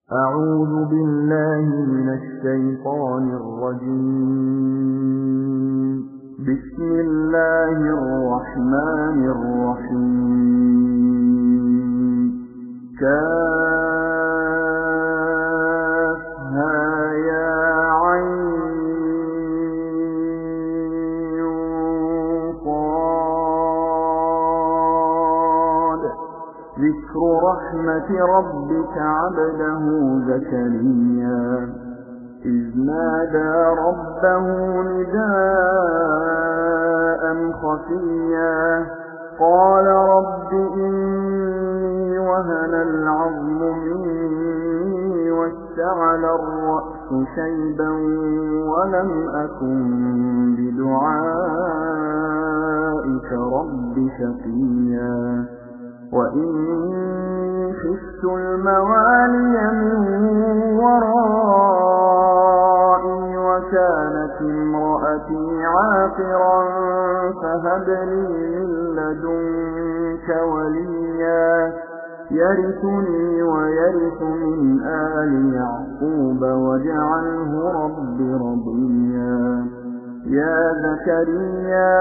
أعوذ بالله من الشيطان الرجيم. بسم الله الرحمن الرحيم. كافها يا عين صاد. ذكر رحمة ربك عبده زكريا إذ نادى ربه نداء خفيا قال رب إني وهن العظم مني واشتعل الرأس شيبا ولم أكن بدعائك رب شقيا وإني خفت الموالي من ورائي وكانت امرأتي عاقرا فهب لي من لدنك وليا يرثني ويرث من آل يعقوب واجعله رب رضيا. يا زكريا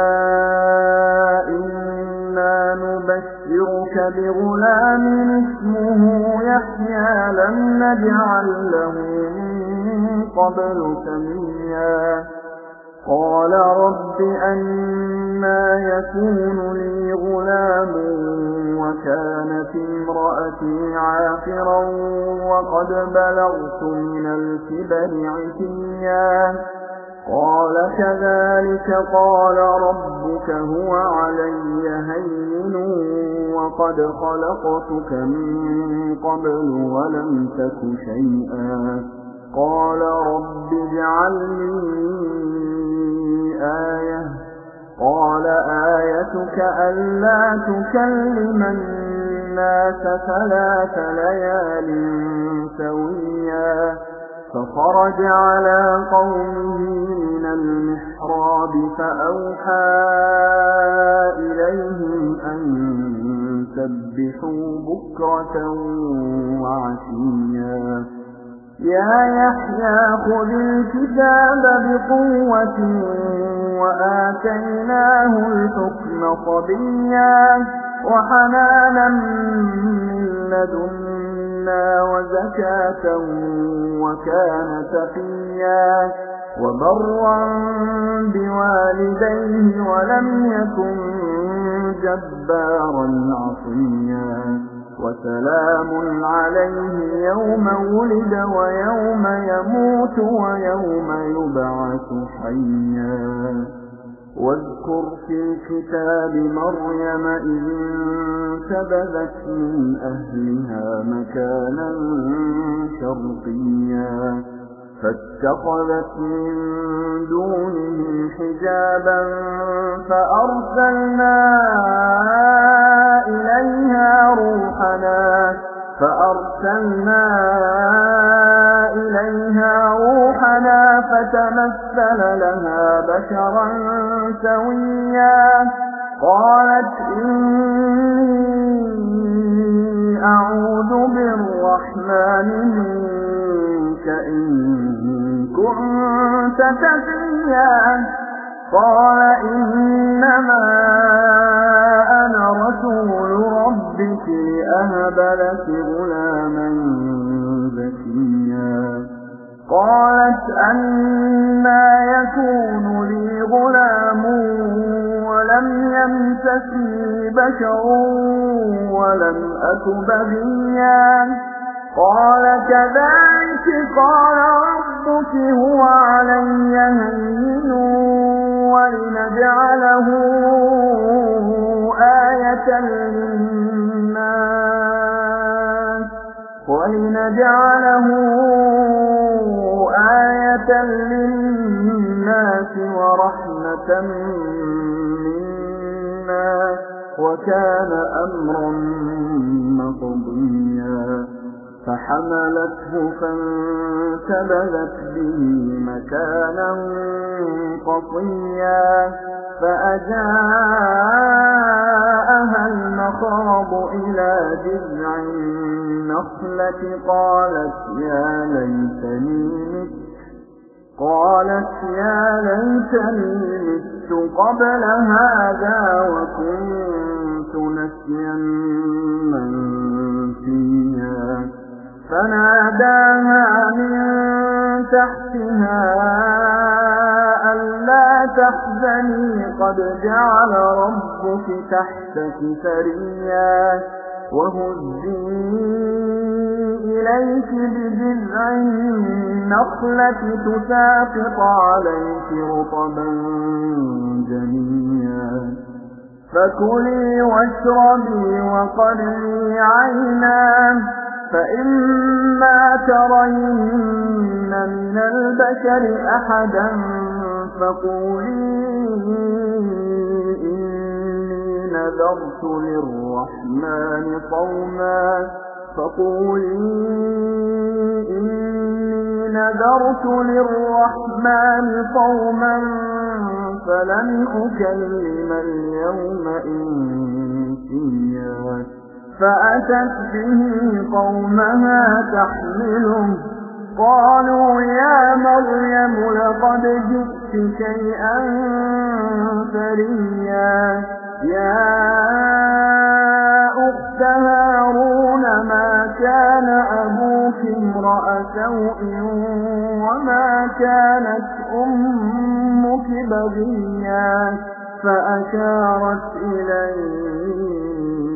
إنا نبشرك بغلام اسمه يحيى لم نجعل له من قبل سميا. قال رب أنى يكون لي غلام وكانت امرأتي عاقرا وقد بلغت من الكبر عتيا. قال كذلك قال ربك هو علي هين وقد خلقتك من قبل ولم تك شيئا. قال رب اجعل لي آية. قال آيتك ألا تكلم الناس 3 ليال سويا. فخرج على قومه من المحراب فأوحى إليهم أن سبحوا بكرة وعشيا. يا يحيى خذ الكتاب بقوة وآتيناه الحكم صبيا وحنانا من لدنا وزكاة وكان تقيا وبرا بوالديه ولم يكن جبارا عصيا. وسلام عليه يوم ولد ويوم يموت ويوم يبعث حيا. واذكر في الكتاب مريم إذ انتبذت من أهلها مكانا شرقيا فاتخذت من دونهم حجابا فأرسلنا إليها روحنا فتمثل لها بشرا سويا. قالت إني أعوذ بالرحمن منك إن كنت تقيا. قال إنما أنا رسول ربك لأهب لك غلاما زكيا. قالت أنى يكون لي غلام ولم يمسسني بشر ولم أك بغيا. قال كذلك قال ربك هو علي هين ولنجعله آية للناس ورحمة منا وكان أمرا مقضيا. فحملته فانتبذت به مكانا قصيا فأجاءه معها المخاض إلى جذع النخلة قالت يا ليتني مت قبل هذا وكنت نسيا منسيا فناداها من تحتها ألا تحزني قد جعل ربك تحتك سريا وهزي إليك بجذع النخلة تساقط عليك رطبا جنيا فكلي واشربي وقري عينا فإما ترين من البشر أحدا فقولي إني نذرت للرحمن صوما فلن أكلم اليوم إنسيا فأتت به قومها تحمله قالوا يا مريم لقد جئت شيئا فريا يا أخت هارون ما كان أبوك امرأ سوء وما كانت أمك بغيا فأشارت إليه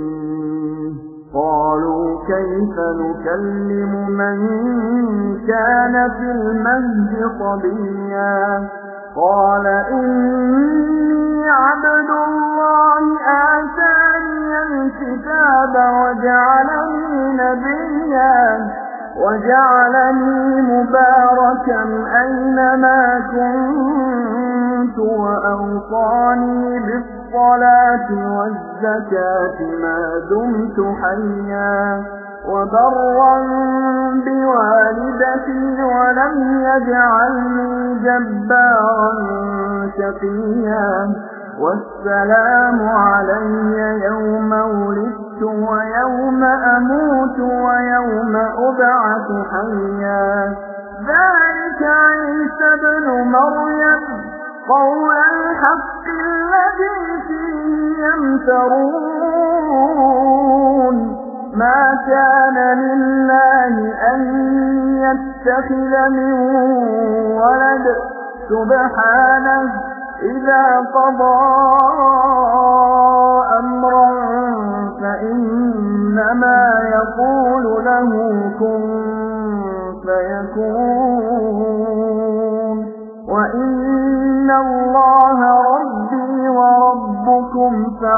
قالوا كيف نكلم من كان في المهد صبيا قال إني عبد الله آتاني الكتاب وجعلني مباركا أينما كنت وأوصاني بالصلاة والزكاة ما دمت حيا وبرا بوالدتي ولم يجعلني جبارا شقيا والسلام علي يوم ولدت ويوم أموت ويوم أبعث حيا ذلك عيسى ابن مريم قول الحق الذي فيه يمترون ما كان لله أن يتخذ من ولد سبحانه إذا قضى أمرا فإنما يقول له كن فيكون وإن الله ربي وربكم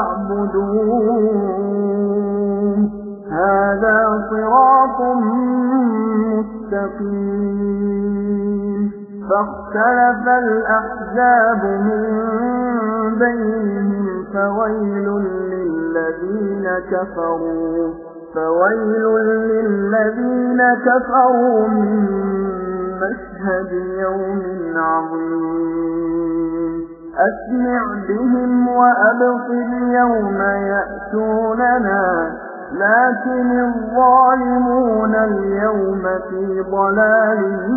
فاعبدوه هذا صراط مستقيم فاختلف الأحزاب من بينهم فويل للذين كفروا من مشهد يوم عظيم أسمع بهم وأبصر يوم يأتوننا لكن الظالمون اليوم في ضلال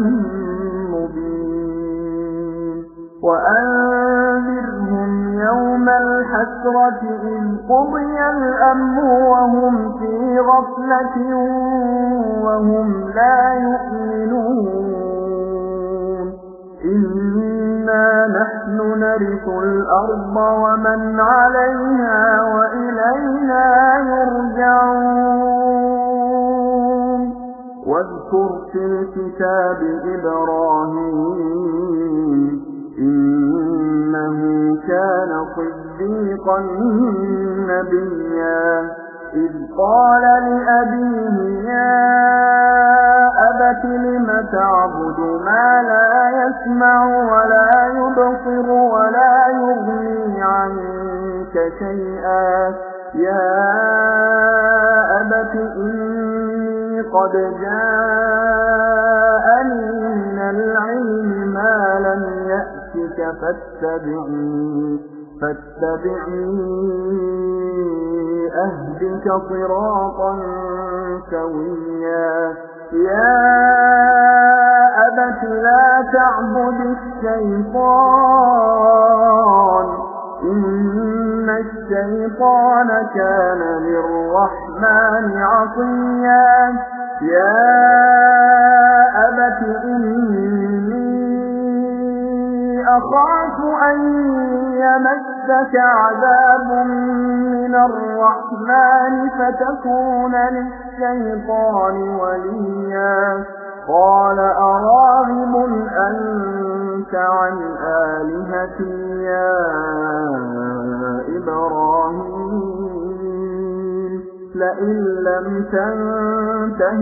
مبين وأنذرهم يوم الحسرة إذ قضي الأمر وهم في غفلة وهم لا يؤمنون إنا نحن نرث الأرض ومن عليها وإلينا يرجعون واذكر في الكتاب إبراهيم إنه كان صديقا نبيا إذ قال لأبيه يا أبت لم تعبد ما لا يسمع ولا يبصر ولا يغني عنك شيئا يا أبت إني قد جاءني من العلم ما لم يأتك فاتبعني أهدك صراطا سويا يا أبت لا تعبد الشيطان إن الشيطان كان للرحمن عصيا يا أبت إني أخاف أن يمسك عذاب من الرحمن فتكون للشيطان وليا قال أراغب أنت عن آلهتي يا إبراهيم لئن لم تنته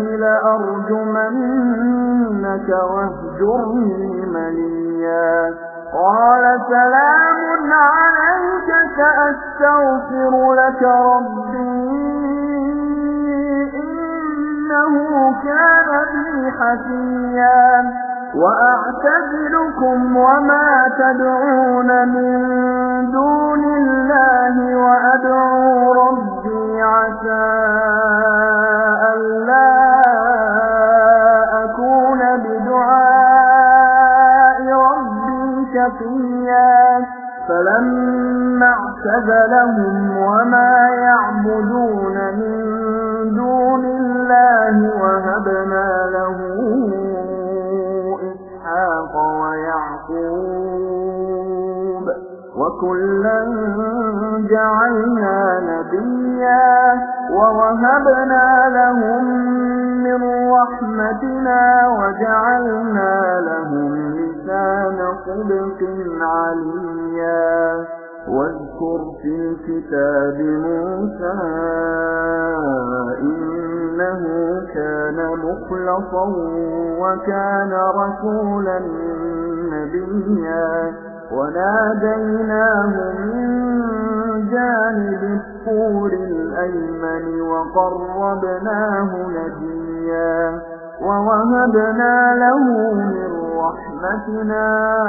لأرجمنك واهجرني مليا قال سلام عليك سأستغفر لك ربي إنه كان بي حفيا وأعتزلكم وما تدعون من دون الله وأدعو ربي عسى ألا أكون بدعاء ربي شقيا فلما اعتزلهم وما يعبدون من دون الله وهبنا له إسحاق ويعقوب وكلا جعلنا نبيا ووهبنا لهم من رحمتنا وجعلنا لهم لسان صدق عليا واذكر في الكتاب موسى إنه كان مخلصا وكان رسولا نبيا وناديناه من جانب الطور الأيمن وقربناه نجيا ووهبنا له من رحمتنا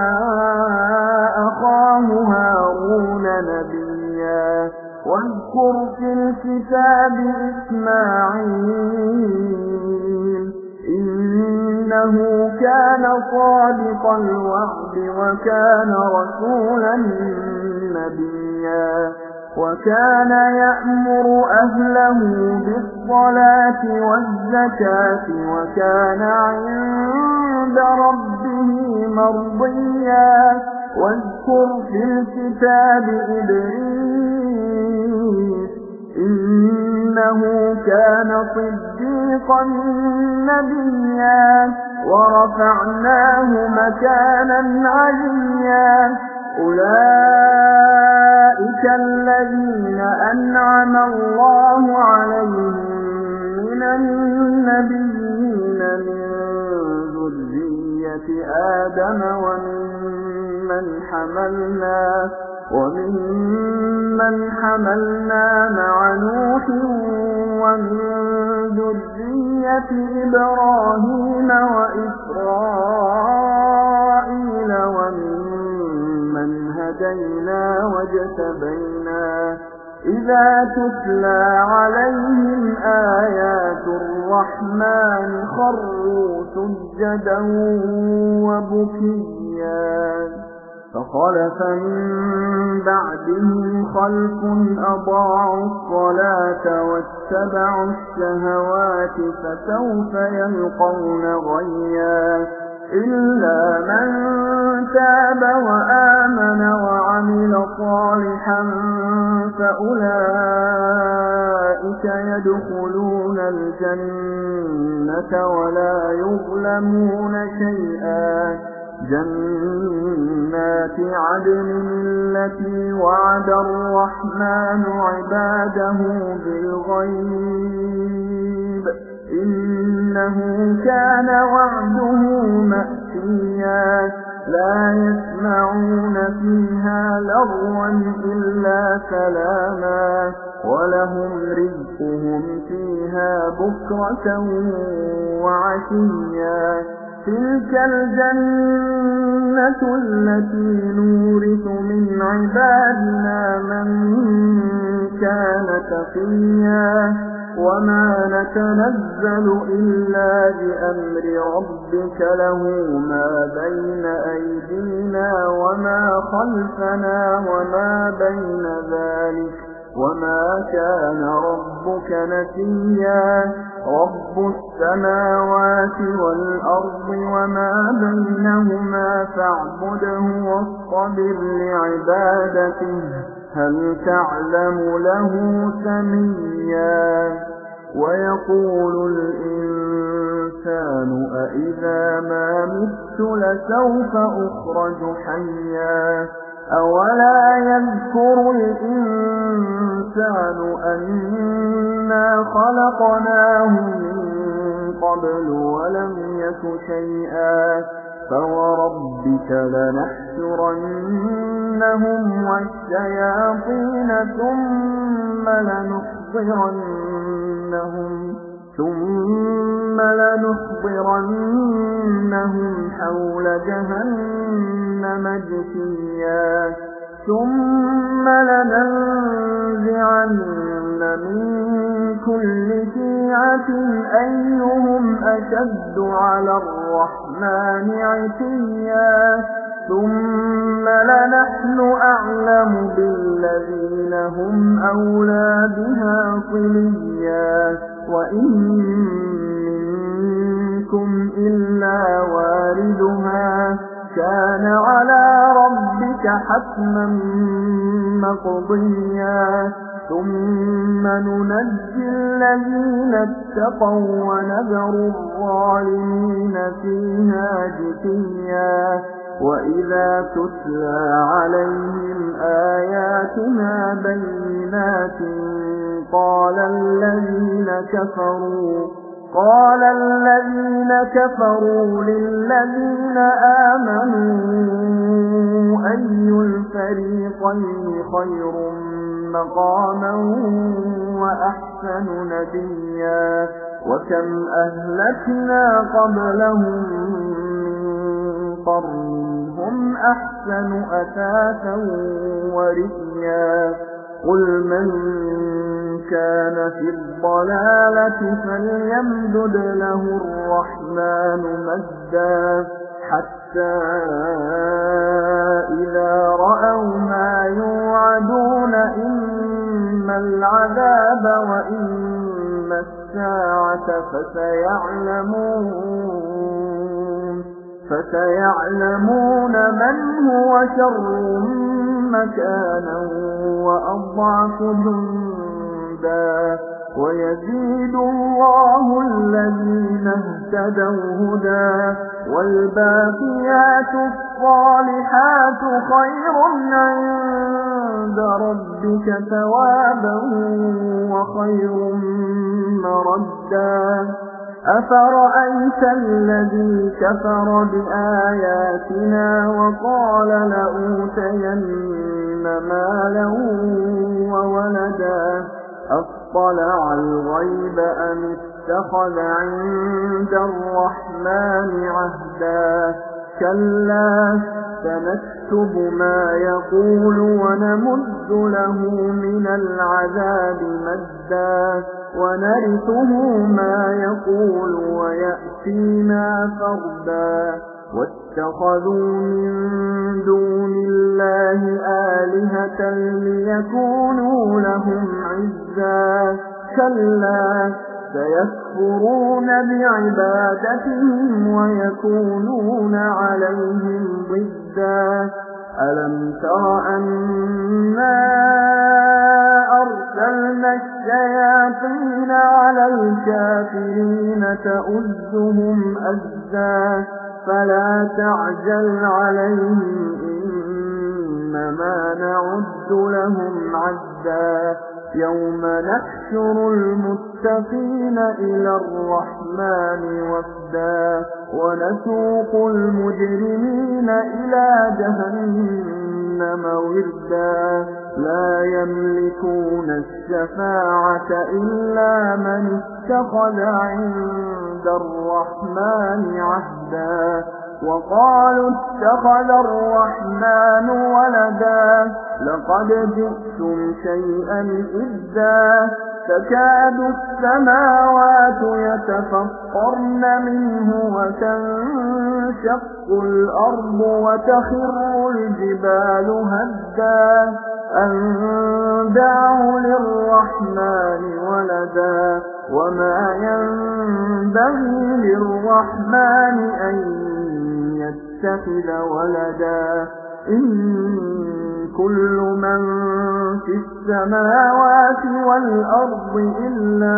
أخاه هارون نبيا واذكر في الكتاب إسماعيل إنه كان صادق الوعد وكان رسولا نبيا وكان يأمر أهله بالصلاة والزكاة وكان عند ربه مرضيا واذكر في الكتاب إدريس إنه كان صديقا نبيا ورفعناه مكانا عليا أولئك الذين أنعم الله عليهم من النبيين من ذرية آدم ومن حملنا مع نوح ومن ذرية إبراهيم وإسرائيل وممن هدينا واجتبينا إذا تتلى عليهم آيات الرحمن خروا سجدا وبكيا فخلف من بعدهم خلف أضاعوا الصلاة واتبعوا الشهوات فسوف يلقون غيا إلا من تاب وآمن وعمل صالحا فأولئك يدخلون الجنة ولا يظلمون شيئا جنات عدن التي وعد الرحمن عباده بالغيب إنه كان وعده مأتيا لا يسمعون فيها لغوا إلا سلاما ولهم رزقهم فيها بكرة وعشيا تلك الجنة السنة التي نورث من عبادنا من كان تقيا وما نتنزل إلا بأمر ربك له ما بين أيدينا وما خلفنا وما بين ذلك وما كان ربك نسيا رب السماوات والأرض وما بينهما فاعبده واصطبر لعبادته هل تعلم له سميا ويقول الإنسان أإذا ما مت لسوف أخرج حيا أولا يذكر الإنسان أنا خلقناه من قبل ولم يك شيئا فوربك لنحشرنهم والشياطين ثم لنحضرنهم حول جهنم جثيا ثم لننزعن من كل شيعة أيهم أشد على الرحمن عتيا ثم لنحن أعلم بالذين هم أولى بها صليا وإن منكم إلا واردها كان على ربك حتما مقضيا ثم ننجي الذين اتقوا ونذر الظالمين فيها جثيا وإذا تتلى عليهم آياتنا بينات قال الذين كفروا للذين آمنوا أي الفريقين خير مقاما وأحسن نديا وكم أهلكنا قبلهم من قرن هم أحسن أثاثا ورئيا قل من كان في الضلالة فليمدد له الرحمن مدا حتى إذا رأوا ما يوعدون إما العذاب وإما الساعة فسيعلمون من هو شر مكانا وأضعف جندا ويزيد الله الذين اهتدوا هدى والباقيات الصالحات خير عند ربك ثوابا وخير مردا أفرأيت الذي كفر بآياتنا وقال لأوتين مالا وولدا أطلع الغيب أم اتخذ عند الرحمن عهدا كلا سنكتب ما يقول ونمد له من العذاب مدا ونرثه ما يقول ويأتينا فردا واتخذوا من دون الله آلهة ليكونوا لهم عزا كلا سيكفرون بعبادتهم ويكونون عليهم ضدا ألم تر أنا أرسلنا الشياطين على الكافرين تؤزهم أزا فلا تعجل عليهم إنما نعد لهم عدا يوم نحشر المتقين إلى الرحمن وفدا ونسوق المجرمين إلى جهنم وردا لا يملكون الشفاعة إلا من اتخذ عند الرحمن عهدا وقالوا اتخذ الرحمن ولدا لقد جئتم شيئا إدا تكاد السماوات يتفطرن منه وتنشق الأرض وتخر الجبال هدا أن دعوا للرحمن ولدا وما ينبغي للرحمن أن يتخذ ولدا إن كل من في السماوات والأرض إلا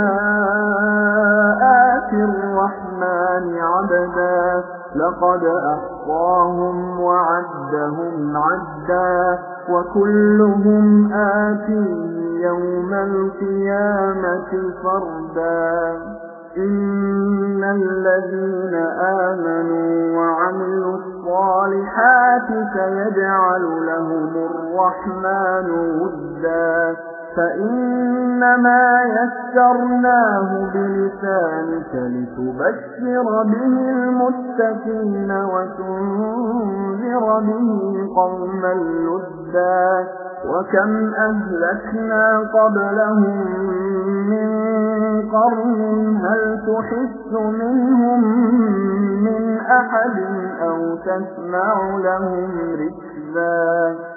آتي الرحمن عبدا لقد أحصاهم وعدهم عدا وكلهم آتيه يوم القيامة فردا إن الذين آمنوا وعملوا الصالحات سيجعل لهم الرحمن ودا فإنما يسرناه بلسانك لتبشر به المتقين وتنذر به قوما لدا وكم أهلكنا قبلهم من قرن هل تحس منهم من أحد أو تسمع لهم ركزا